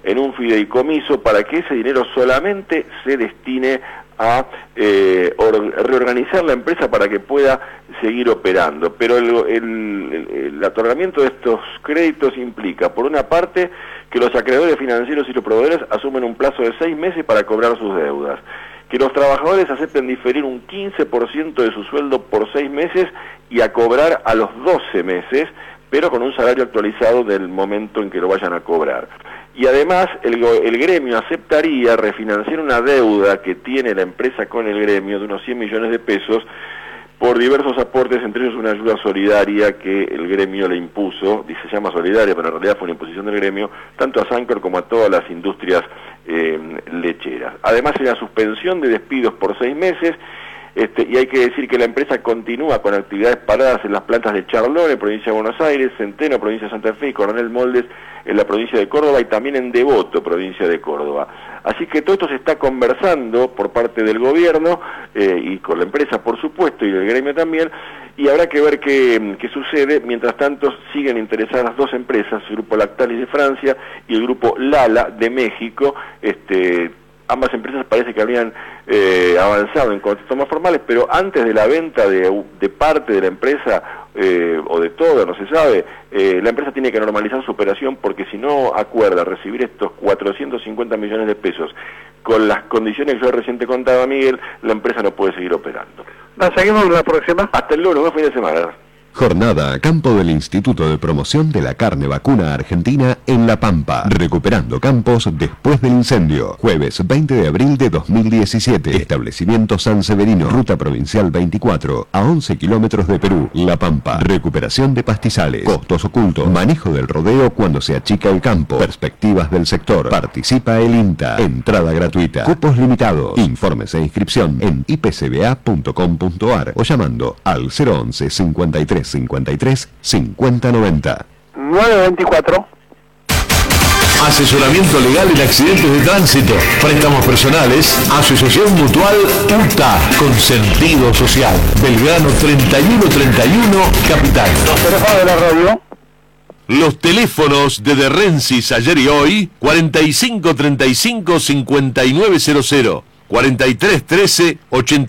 en un fideicomiso para que ese dinero solamente se destine a reorganizar la empresa para que pueda seguir operando. Pero el otorgamiento de estos créditos implica, por una parte, que los acreedores financieros y los proveedores asumen un plazo de 6 meses para cobrar sus deudas, que los trabajadores acepten diferir un 15% de su sueldo por 6 meses y a cobrar a los 12 meses, pero con un salario actualizado del momento en que lo vayan a cobrar. Y además el gremio aceptaría refinanciar una deuda que tiene la empresa con el gremio de unos 100 millones de pesos por diversos aportes, entre ellos una ayuda solidaria que el gremio le impuso, se llama solidaria, pero en realidad fue una imposición del gremio, tanto a Sancor como a todas las industrias lecheras. Además, hay una suspensión de despidos por 6 meses, y hay que decir que la empresa continúa con actividades paradas en las plantas de Charlone, provincia de Buenos Aires, Centeno, provincia de Santa Fe, y Coronel Moldes, en la provincia de Córdoba, y también en Devoto, provincia de Córdoba. Así que todo esto se está conversando por parte del gobierno, y con la empresa, por supuesto, y del gremio también, y habrá que ver qué sucede. Mientras tanto, siguen interesadas 2 empresas, el Grupo Lactalis de Francia y el Grupo Lala de México. Ambas empresas parece que habrían avanzado en contratos más formales, pero antes de la venta de parte de la empresa, o de toda, no se sabe, la empresa tiene que normalizar su operación, porque si no acuerda recibir estos 450 millones de pesos con las condiciones que yo recién te contaba, Miguel, la empresa no puede seguir operando. ¿La seguimos la próxima? Hasta el lunes, buen fin de semana. Jornada a campo del Instituto de Promoción de la Carne Vacuna Argentina en La Pampa, recuperando campos después del incendio. Jueves 20 de abril de 2017. Establecimiento San Severino, Ruta Provincial 24, a 11 kilómetros de Perú, La Pampa. Recuperación de pastizales, costos ocultos, manejo del rodeo cuando se achica el campo, perspectivas del sector. Participa el INTA. Entrada gratuita. Cupos limitados. Informes e inscripción en ipcba.com.ar o llamando al 011 53 53 5090. 924. Asesoramiento legal en accidentes de tránsito, préstamos personales, Asociación Mutual UTA, con sentido social. Belgrano 3131, Capital. Los teléfonos de la radio. Los teléfonos de Rensis ayer y hoy: 4535 5900, 4313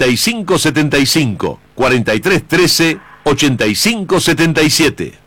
8575, 4313 8577.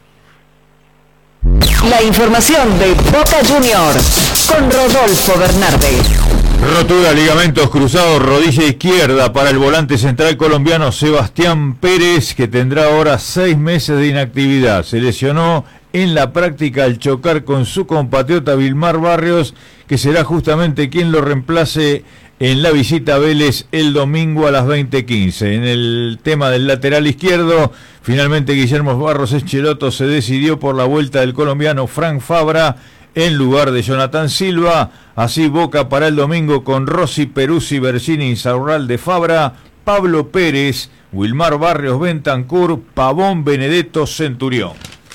La información de Boca Juniors con Rodolfo Bernardes. Rotura, ligamentos cruzados, rodilla izquierda para el volante central colombiano Sebastián Pérez, que tendrá ahora 6 meses de inactividad. Se lesionó en la práctica al chocar con su compatriota Vilmar Barrios, que será justamente quien lo reemplace en la visita a Vélez el domingo a las 20:15. En el tema del lateral izquierdo, finalmente Guillermo Barros Echeloto se decidió por la vuelta del colombiano Frank Fabra en lugar de Jonathan Silva. Así Boca para el domingo con Rossi, Peruzzi, Bersini, Insaurralde, Fabra, Pablo Pérez, Wilmar Barrios, Bentancur, Pavón, Benedetto, Centurión.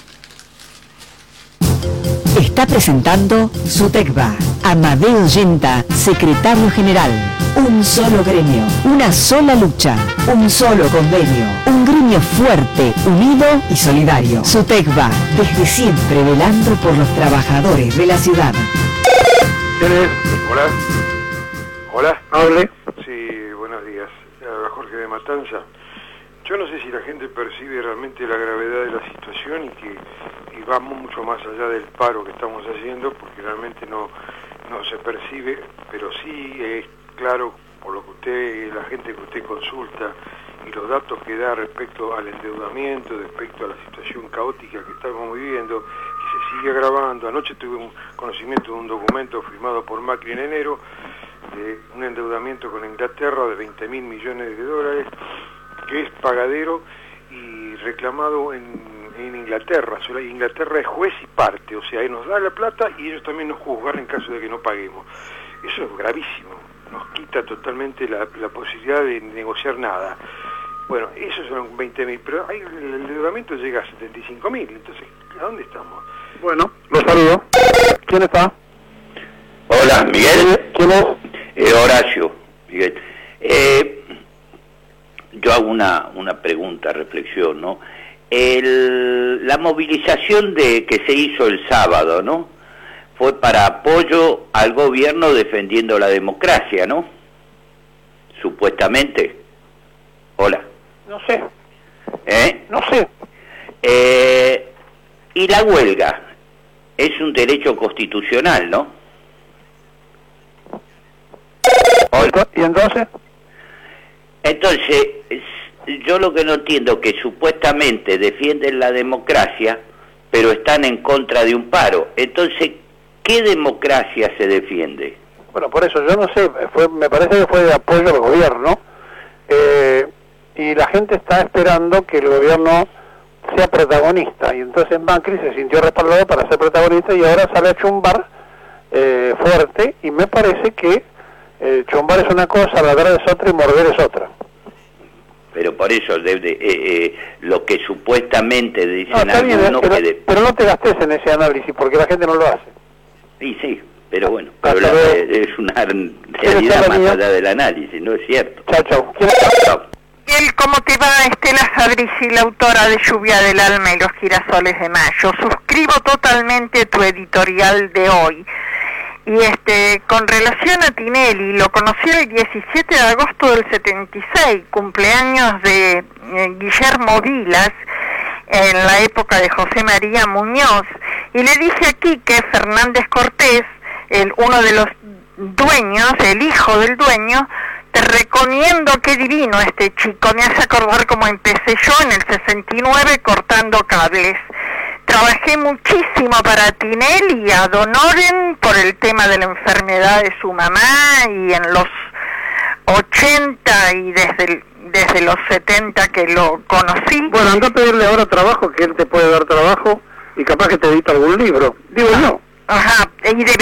Está presentando Sutecba. Amadeo Yenta, secretario general. Un solo gremio, una sola lucha, un solo convenio. Un gremio fuerte, unido y solidario. Sutecba, desde siempre velando por los trabajadores de la ciudad. ¿Quién es? Hola. Hola. Hable. Sí, buenos días. Habla Jorge de Matanza. Yo no sé si la gente percibe realmente la gravedad de la situación y va mucho más allá del paro que estamos haciendo, porque realmente no se percibe, pero sí es claro por lo que la gente que usted consulta y los datos que da respecto al endeudamiento, respecto a la situación caótica que estamos viviendo, que se sigue agravando. Anoche tuve un conocimiento de un documento firmado por Macri en enero, de un endeudamiento con Inglaterra de 20.000 millones de dólares, que es pagadero y reclamado en Inglaterra. Inglaterra es juez y parte, o sea, él nos da la plata y ellos también nos juzgan en caso de que no paguemos. Eso es gravísimo, nos quita totalmente la posibilidad de negociar nada. Bueno, esos son 20.000, pero el endeudamiento llega a 75.000, entonces, ¿a dónde estamos? Bueno, los saludo. ¿Quién está? Hola, Miguel. ¿Quién es? Horacio, Miguel. Yo hago una pregunta, reflexión, ¿no? La movilización que se hizo el sábado, ¿no? fue para apoyo al gobierno defendiendo la democracia, ¿no? Supuestamente. Hola. No sé. No sé. Y la huelga es un derecho constitucional, ¿no? Hola. ¿Y entonces? Entonces, yo lo que no entiendo es que supuestamente defienden la democracia, pero están en contra de un paro. Entonces, ¿qué democracia se defiende? Bueno, por eso, yo no sé, me parece que fue de apoyo al gobierno, y la gente está esperando que el gobierno sea protagonista, y entonces Macri se sintió respaldado para ser protagonista y ahora sale a chumbar fuerte, y me parece que chumbar es una cosa, ladrar es otra y morder es otra. Pero por eso lo que supuestamente dicen algunos... Pero no te gastes en ese análisis, porque la gente no lo hace. Sí, pero bueno, es una realidad más allá del análisis, ¿no es cierto? Chao. Chao. ¿Cómo te va? Estela Fabrici, la autora de Lluvia del Alma y los Girasoles de Mayo. Suscribo totalmente tu editorial de hoy. Y con relación a Tinelli, lo conocí el 17 de agosto del 76, cumpleaños de Guillermo Vilas, en la época de José María Muñoz, y le dije aquí que Fernández Cortés, uno de los dueños, el hijo del dueño, te recomiendo, qué divino este chico, me hace acordar cómo empecé yo en el 69 cortando cables. Trabajé muchísimo para Tinelli y a Donoren por el tema de la enfermedad de su mamá, y en los 80 y desde los 70 que lo conocí. Bueno, anda a pedirle ahora trabajo, que él te puede dar trabajo y capaz que te edita algún libro, digo yo. Ajá, y